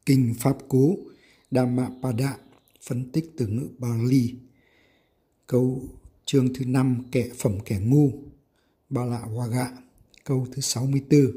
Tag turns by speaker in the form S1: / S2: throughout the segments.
S1: Kinh Pháp Cú Dhammapada, phân tích từ ngữ Bali. Câu chương thứ 5, phẩm kẻ ngu, Bala Waga. Câu thứ 64.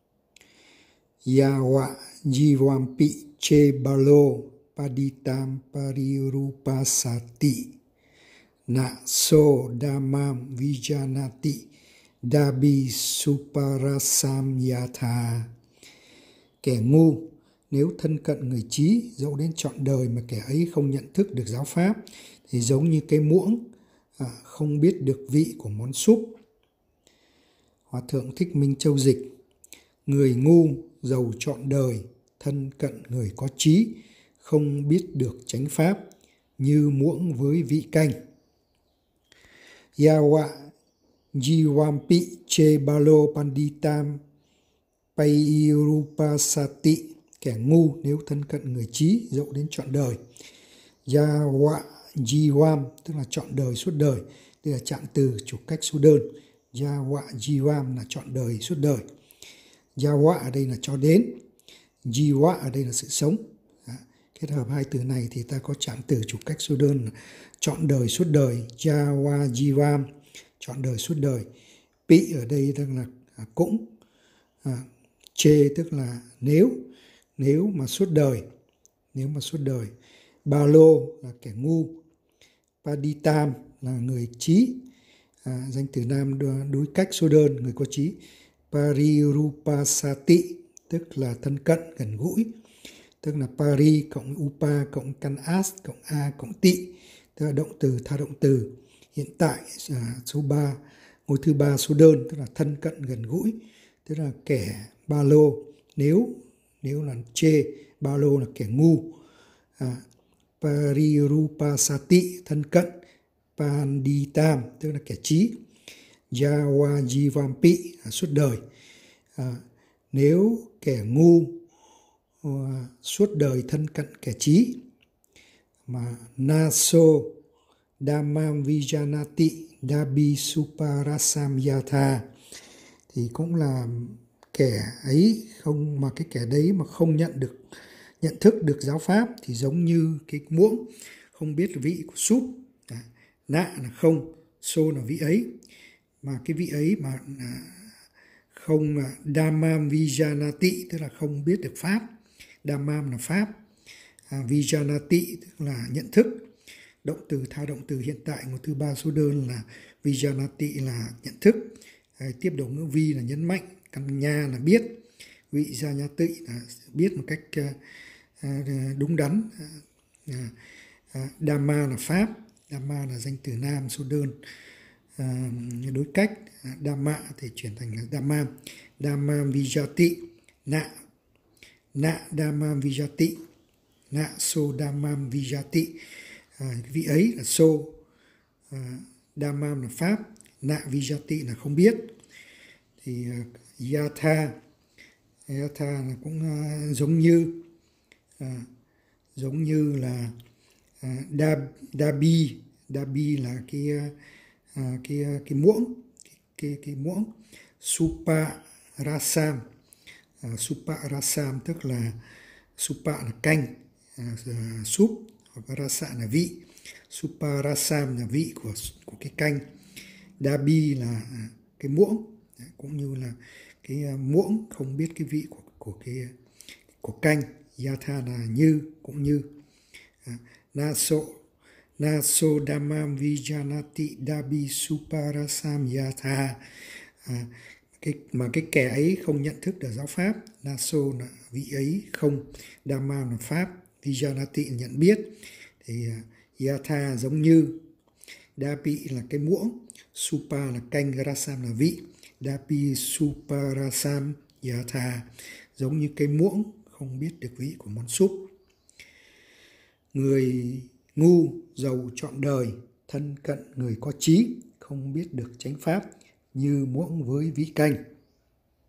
S1: Yawa jivampi che balo paditam parirupasati na so dhammam vijanati dabi suparasam yatha. Kẻ ngu nếu thân cận người trí, dẫu đến trọn đời mà kẻ ấy không nhận thức được giáo pháp, thì giống như cái muỗng không biết được vị của món súp. Hòa thượng Thích Minh Châu dịch: người ngu giàu trọn đời, thân cận người có trí, không biết được chánh pháp, như muỗng với vị canh. Yawa jivampi che balo panditam pairupasati. Kẻ ngu nếu thân cận người trí, dẫu đến trọn đời. Yawa jivam tức là trọn đời, suốt đời. Đây là trạng từ chủ cách số đơn. Yawa jivam là trọn đời, suốt đời. Yawa ở đây là cho đến, jiva ở đây là sự sống. Kết hợp hai từ này thì ta có trạng từ chủ cách số đơn là trọn đời, suốt đời. Yawa jivam, trọn đời, suốt đời. Pi ở đây tức là cũng. Che tức là nếu mà suốt đời, Balo là kẻ ngu, Paditam là người trí, danh từ nam đối cách số đơn, người có trí. Parirupasati tức là thân cận, gần gũi, tức là pari cộng upa cộng căn as cộng a cộng tị, tức là động từ tha động từ hiện tại số 3, ngôi thứ 3 số đơn, tức là thân cận, gần gũi, tức là kẻ balo. Nếu là chê, balo là kẻ ngu. Parirupasati thân cận, panditam tức là kẻ trí, yawajivampi suốt đời. Nếu kẻ ngu suốt đời thân cận kẻ trí, mà naso dhammam vijanati dabi suparasam yatha, thì cũng là kẻ ấy không, mà cái kẻ đấy mà không nhận thức được giáo pháp, thì giống như cái muỗng không biết vị của súp. Nạ là không, so là vị ấy, mà cái vị ấy mà không dhammam vijanati tức là không biết được pháp. Dhammam là pháp, vijanati tức là nhận thức. Động từ tha động từ hiện tại ngôi thứ 3 số đơn là vijanati là nhận thức. Tiếp đầu ngữ vi là nhấn mạnh, căn nha là biết, vị gia nha tị là biết một cách đúng đắn. Dhamma là pháp, Dhamma là danh từ nam số đơn đối cách. Dhamma thì chuyển thành là Dhammam. Dhammam vijati, nạ Dhammam vijati, nạ so Dhammam vijati. Vị ấy là so, Dhammam là pháp, nạ vijati là không biết. Thì yatha là cũng giống như là dabi là cái muỗng, cái muỗng. Suparasam tức là supa là canh, súp, hoặc rasa là vị. Suparasam là vị của cái canh. Dabi là cái muỗng, cũng như là cái muỗng không biết cái vị của canh. Yatha là như, cũng như. Naso dhammam vijanati dabi suparasam yatha. Mà cái kẻ ấy không nhận thức được giáo pháp. Naso là vị ấy, không. Dhammam là pháp, vijanati là nhận biết. Thì yatha giống như. Dabi là cái muỗng, supa là canh, rasam là vị. Dabi suparasam yatha giống như cái muỗng không biết được vị của món súp. Người ngu giàu trọn đời, thân cận người có trí, không biết được chánh pháp, như muỗng với vị canh.